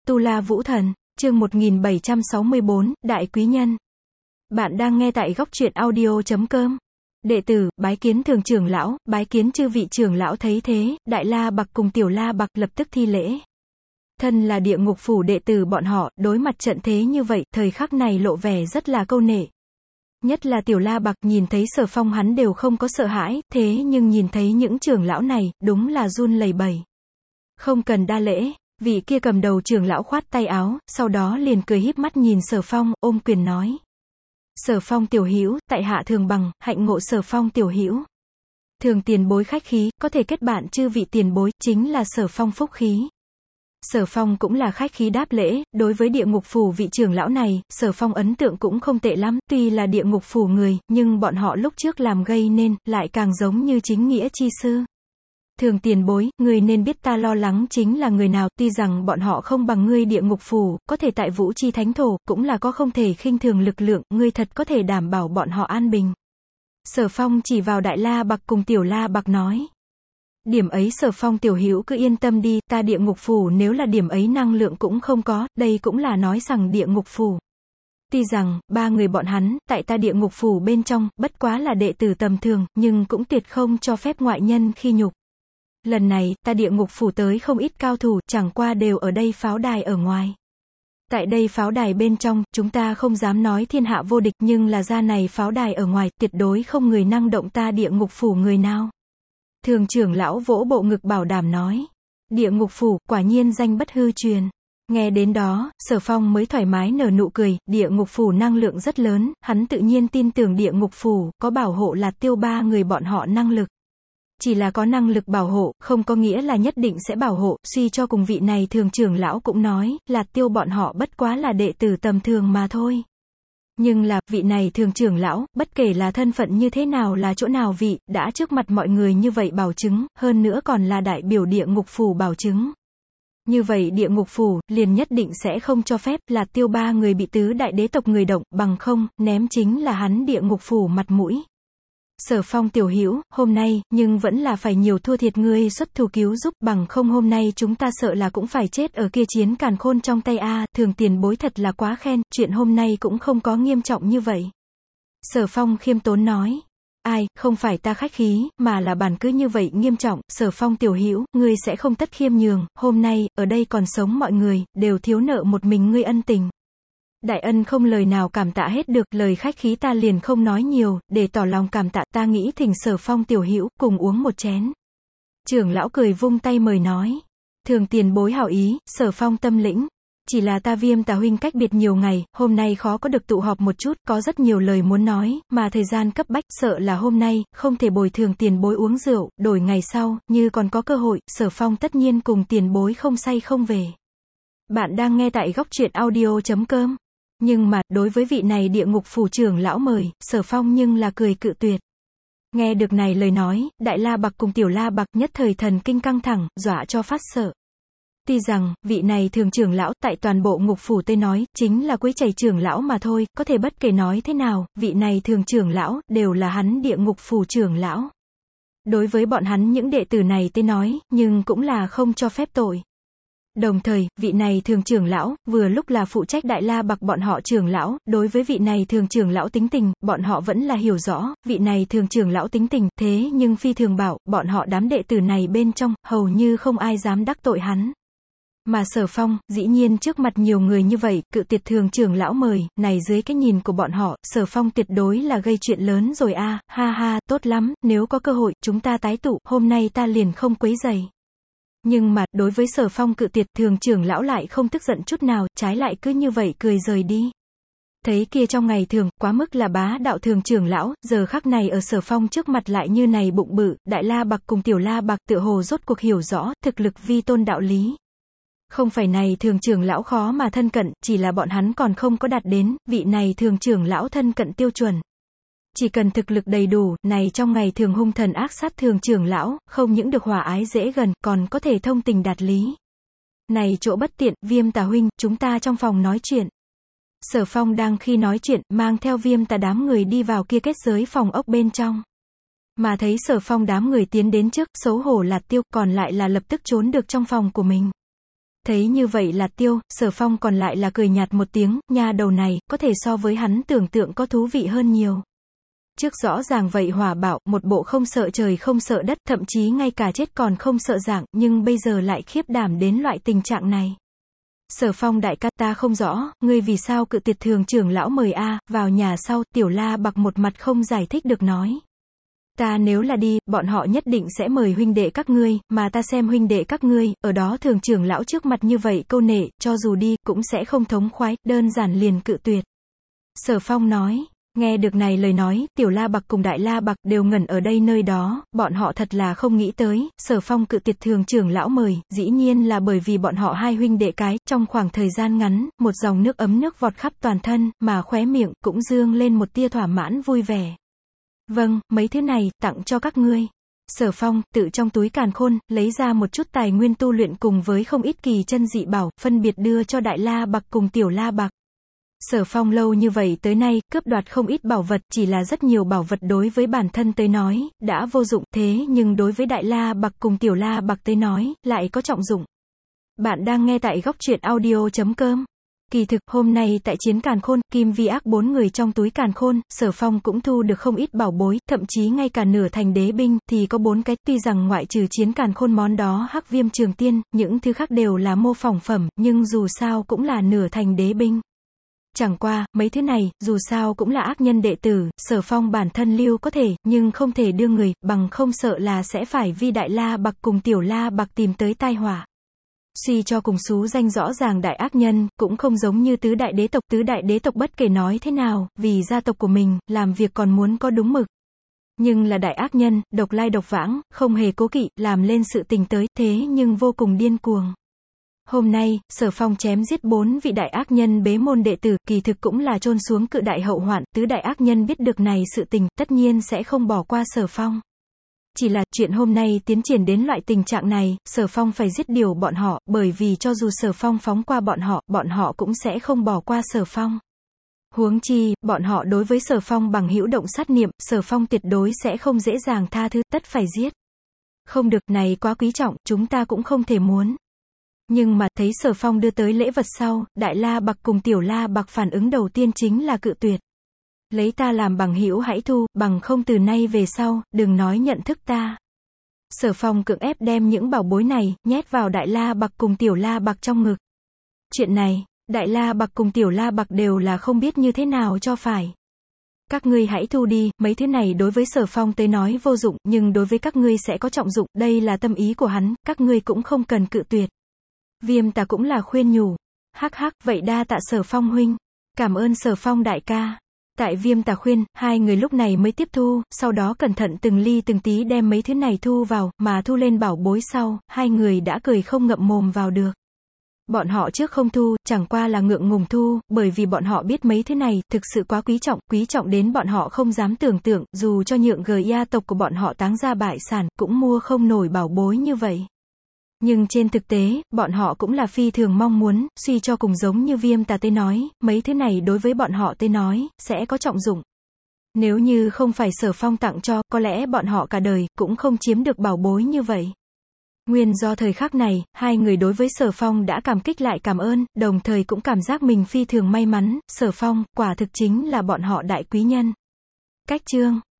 Tu La Vũ Thần, chương 1764, Đại Quý Nhân. Bạn đang nghe tại góc truyện audio.com. Đệ tử, bái kiến thường trưởng lão, bái kiến chư vị trưởng lão. Thấy thế, Đại La Bặc cùng Tiểu La Bặc lập tức thi lễ. Thân là địa ngục phủ đệ tử bọn họ, đối mặt trận thế như vậy, thời khắc này lộ vẻ rất là câu nệ. Nhất là Tiểu La Bặc, nhìn thấy Sở Phong hắn đều không có sợ hãi, thế nhưng nhìn thấy những trưởng lão này, đúng là run lẩy bẩy. Không cần đa lễ. Vị kia cầm đầu trưởng lão khoát tay áo, sau đó liền cười híp mắt nhìn Sở Phong, ôm quyền nói. Sở Phong tiểu hữu, tại hạ thường bằng, hạnh ngộ Sở Phong tiểu hữu. Thường tiền bối khách khí, có thể kết bạn chư vị tiền bối, chính là Sở Phong phúc khí. Sở Phong cũng là khách khí đáp lễ, đối với địa ngục phủ vị trưởng lão này, Sở Phong ấn tượng cũng không tệ lắm, tuy là địa ngục phủ người, nhưng bọn họ lúc trước làm gây nên, lại càng giống như chính nghĩa chi sư. Thường tiền bối, người nên biết ta lo lắng chính là người nào, tuy rằng bọn họ không bằng ngươi địa ngục phủ, có thể tại Vũ Chi Thánh Thổ, cũng là có không thể khinh thường lực lượng, ngươi thật có thể đảm bảo bọn họ an bình. Sở Phong chỉ vào Đại La Bặc cùng Tiểu La Bặc nói. Điểm ấy Sở Phong tiểu hữu cứ yên tâm đi, ta địa ngục phủ nếu là điểm ấy năng lượng cũng không có, đây cũng là nói rằng địa ngục phủ. Tuy rằng, ba người bọn hắn, tại ta địa ngục phủ bên trong, bất quá là đệ tử tầm thường, nhưng cũng tuyệt không cho phép ngoại nhân khi nhục. Lần này, ta địa ngục phủ tới không ít cao thủ, chẳng qua đều ở đây pháo đài ở ngoài. Tại đây pháo đài bên trong, chúng ta không dám nói thiên hạ vô địch, nhưng là ra này pháo đài ở ngoài, tuyệt đối không người năng động ta địa ngục phủ người nào. Thường trưởng lão vỗ bộ ngực bảo đảm nói. Địa ngục phủ, quả nhiên danh bất hư truyền. Nghe đến đó, Sở Phong mới thoải mái nở nụ cười, địa ngục phủ năng lượng rất lớn, hắn tự nhiên tin tưởng địa ngục phủ, có bảo hộ Lạt Tiêu ba người bọn họ năng lực. Chỉ là có năng lực bảo hộ, không có nghĩa là nhất định sẽ bảo hộ, suy cho cùng vị này thường trưởng lão cũng nói, Lạt Tiêu bọn họ bất quá là đệ tử tầm thường mà thôi. Nhưng là, vị này thường trưởng lão, bất kể là thân phận như thế nào là chỗ nào vị, đã trước mặt mọi người như vậy bảo chứng, hơn nữa còn là đại biểu địa ngục phủ bảo chứng. Như vậy địa ngục phủ, liền nhất định sẽ không cho phép Lạt Tiêu ba người bị tứ đại đế tộc người động, bằng không, ném chính là hắn địa ngục phủ mặt mũi. Sở Phong tiểu hữu, hôm nay, nhưng vẫn là phải nhiều thua thiệt ngươi xuất thủ cứu giúp, bằng không hôm nay chúng ta sợ là cũng phải chết ở kia chiến càn khôn trong tay a. Thường tiền bối thật là quá khen, chuyện hôm nay cũng không có nghiêm trọng như vậy. Sở Phong khiêm tốn nói. Ai, không phải ta khách khí, mà là bản cứ như vậy nghiêm trọng. Sở Phong tiểu hữu, ngươi sẽ không tất khiêm nhường, hôm nay, ở đây còn sống mọi người, đều thiếu nợ một mình ngươi ân tình. Đại ân không lời nào cảm tạ hết được, lời khách khí ta liền không nói nhiều, để tỏ lòng cảm tạ, ta nghĩ thỉnh Sở Phong tiểu hữu, cùng uống một chén. Trưởng lão cười vung tay mời nói. Thường tiền bối hảo ý, Sở Phong tâm lĩnh. Chỉ là ta Viêm Tà huynh cách biệt nhiều ngày, hôm nay khó có được tụ họp một chút, có rất nhiều lời muốn nói, mà thời gian cấp bách, sợ là hôm nay, không thể bồi thường tiền bối uống rượu, đổi ngày sau, như còn có cơ hội, Sở Phong tất nhiên cùng tiền bối không say không về. Bạn đang nghe tại góc truyện audio.com. Nhưng mà, đối với vị này địa ngục phủ trưởng lão mời, Sở Phong nhưng là cười cự tuyệt. Nghe được này lời nói, Đại La Bặc cùng Tiểu La Bặc nhất thời thần kinh căng thẳng, dọa cho phát sợ. Tuy rằng, vị này thường trưởng lão, tại toàn bộ ngục phủ Tây nói, chính là Quấy Chảy trưởng lão mà thôi, có thể bất kể nói thế nào, vị này thường trưởng lão, đều là hắn địa ngục phủ trưởng lão. Đối với bọn hắn những đệ tử này Tây nói, nhưng cũng là không cho phép tội. Đồng thời, vị này thường trưởng lão, vừa lúc là phụ trách Đại La Bặc bọn họ trưởng lão, đối với vị này thường trưởng lão tính tình, bọn họ vẫn là hiểu rõ, vị này thường trưởng lão tính tình, thế nhưng phi thường bảo, bọn họ đám đệ tử này bên trong, hầu như không ai dám đắc tội hắn. Mà Sở Phong, dĩ nhiên trước mặt nhiều người như vậy, cự tuyệt thường trưởng lão mời, này dưới cái nhìn của bọn họ, Sở Phong tuyệt đối là gây chuyện lớn rồi a. Ha ha, tốt lắm, nếu có cơ hội, chúng ta tái tụ, hôm nay ta liền không quấy rầy. Nhưng mà, đối với Sở Phong cự tuyệt, thường trưởng lão lại không tức giận chút nào, trái lại cứ như vậy cười rời đi. Thấy kia trong ngày thường, quá mức là bá đạo thường trưởng lão, giờ khắc này ở Sở Phong trước mặt lại như này bụng bự, Đại La Bặc cùng Tiểu La Bặc tựa hồ rốt cuộc hiểu rõ, thực lực vi tôn đạo lý. Không phải này thường trưởng lão khó mà thân cận, chỉ là bọn hắn còn không có đạt đến, vị này thường trưởng lão thân cận tiêu chuẩn. Chỉ cần thực lực đầy đủ, này trong ngày thường hung thần ác sát thường trưởng lão, không những được hòa ái dễ gần, còn có thể thông tình đạt lý. Này chỗ bất tiện, Viêm Tà huynh, chúng ta trong phòng nói chuyện. Sở Phong đang khi nói chuyện, mang theo Viêm Tà đám người đi vào kia kết giới phòng ốc bên trong. Mà thấy Sở Phong đám người tiến đến trước, xấu hổ Lạt Tiêu, còn lại là lập tức trốn được trong phòng của mình. Thấy như vậy là Tiêu, Sở Phong còn lại là cười nhạt một tiếng, nha đầu này, có thể so với hắn tưởng tượng có thú vị hơn nhiều. Trước rõ ràng vậy hỏa bạo, một bộ không sợ trời không sợ đất, thậm chí ngay cả chết còn không sợ dạng, nhưng bây giờ lại khiếp đảm đến loại tình trạng này. Sở Phong đại ca, ta không rõ, ngươi vì sao cự tuyệt thường trưởng lão mời a? Vào nhà sau, Tiểu La Bạc một mặt không giải thích được nói. Ta nếu là đi, bọn họ nhất định sẽ mời huynh đệ các ngươi, mà ta xem huynh đệ các ngươi, ở đó thường trưởng lão trước mặt như vậy câu nệ, cho dù đi, cũng sẽ không thống khoái, đơn giản liền cự tuyệt. Sở Phong nói. Nghe được này lời nói, Tiểu La Bạc cùng Đại La Bạc đều ngẩn ở đây nơi đó, bọn họ thật là không nghĩ tới, Sở Phong cự tuyệt thường trưởng lão mời, dĩ nhiên là bởi vì bọn họ hai huynh đệ cái, trong khoảng thời gian ngắn, một dòng nước ấm nước vọt khắp toàn thân, mà khóe miệng, cũng dương lên một tia thỏa mãn vui vẻ. Vâng, mấy thứ này, tặng cho các ngươi. Sở Phong, tự trong túi càn khôn, lấy ra một chút tài nguyên tu luyện cùng với không ít kỳ chân dị bảo, phân biệt đưa cho Đại La Bạc cùng Tiểu La Bạc. Sở Phong lâu như vậy tới nay, cướp đoạt không ít bảo vật, chỉ là rất nhiều bảo vật đối với bản thân tới nói, đã vô dụng, thế nhưng đối với Đại La Bạc cùng Tiểu La Bạc tới nói, lại có trọng dụng. Bạn đang nghe tại góc truyện audio.com. Kỳ thực, hôm nay tại chiến càn khôn, Kim Vi Ác 4 người trong túi càn khôn, Sở Phong cũng thu được không ít bảo bối, thậm chí ngay cả nửa thành đế binh, thì có 4 cái, tuy rằng ngoại trừ chiến càn khôn món đó Hắc Viêm Trường Tiên, những thứ khác đều là mô phỏng phẩm, nhưng dù sao cũng là nửa thành đế binh. Chẳng qua, mấy thứ này, dù sao cũng là ác nhân đệ tử, Sở Phong bản thân lưu có thể, nhưng không thể đưa người, bằng không sợ là sẽ phải vi Đại La Bạc cùng Tiểu La Bạc tìm tới tai họa. Suy cho cùng xú danh rõ ràng đại ác nhân, cũng không giống như tứ đại đế tộc bất kể nói thế nào, vì gia tộc của mình, làm việc còn muốn có đúng mực. Nhưng là đại ác nhân, độc lai độc vãng, không hề cố kỵ, làm lên sự tình tới, thế nhưng vô cùng điên cuồng. Hôm nay, Sở Phong chém giết 4 vị đại ác nhân bế môn đệ tử, kỳ thực cũng là chôn xuống cự đại hậu hoạn, tứ đại ác nhân biết được này sự tình, tất nhiên sẽ không bỏ qua Sở Phong. Chỉ là, chuyện hôm nay tiến triển đến loại tình trạng này, Sở Phong phải giết điều bọn họ, bởi vì cho dù Sở Phong phóng qua bọn họ cũng sẽ không bỏ qua Sở Phong. Huống chi, bọn họ đối với Sở Phong bằng hữu động sát niệm, Sở Phong tuyệt đối sẽ không dễ dàng tha thứ, tất phải giết. Không được, này quá quý trọng, chúng ta cũng không thể muốn. Nhưng mà, thấy Sở Phong đưa tới lễ vật sau, Đại La Bạc cùng Tiểu La Bạc phản ứng đầu tiên chính là cự tuyệt. Lấy ta làm bằng hữu hãy thu, bằng không từ nay về sau, đừng nói nhận thức ta. Sở Phong cưỡng ép đem những bảo bối này, nhét vào Đại La Bạc cùng Tiểu La Bạc trong ngực. Chuyện này, Đại La Bạc cùng Tiểu La Bạc đều là không biết như thế nào cho phải. Các ngươi hãy thu đi, mấy thứ này đối với Sở Phong tới nói vô dụng, nhưng đối với các ngươi sẽ có trọng dụng, đây là tâm ý của hắn, các ngươi cũng không cần cự tuyệt. Viêm Tà cũng là khuyên nhủ. Hắc hắc, vậy đa tạ Sở Phong huynh. Cảm ơn Sở Phong đại ca. Tại Viêm Tà khuyên, hai người lúc này mới tiếp thu, sau đó cẩn thận từng ly từng tí đem mấy thứ này thu vào, mà thu lên bảo bối sau, hai người đã cười không ngậm mồm vào được. Bọn họ trước không thu, chẳng qua là ngượng ngùng thu, bởi vì bọn họ biết mấy thứ này, thực sự quá quý trọng đến bọn họ không dám tưởng tượng, dù cho nhượng gia tộc của bọn họ táng ra bại sản, cũng mua không nổi bảo bối như vậy. Nhưng trên thực tế, bọn họ cũng là phi thường mong muốn, suy cho cùng giống như Viêm Tà tới nói, mấy thứ này đối với bọn họ tới nói, sẽ có trọng dụng. Nếu như không phải Sở Phong tặng cho, có lẽ bọn họ cả đời, cũng không chiếm được bảo bối như vậy. Nguyên do thời khắc này, hai người đối với Sở Phong đã cảm kích lại cảm ơn, đồng thời cũng cảm giác mình phi thường may mắn, Sở Phong, quả thực chính là bọn họ đại quý nhân. Cách chương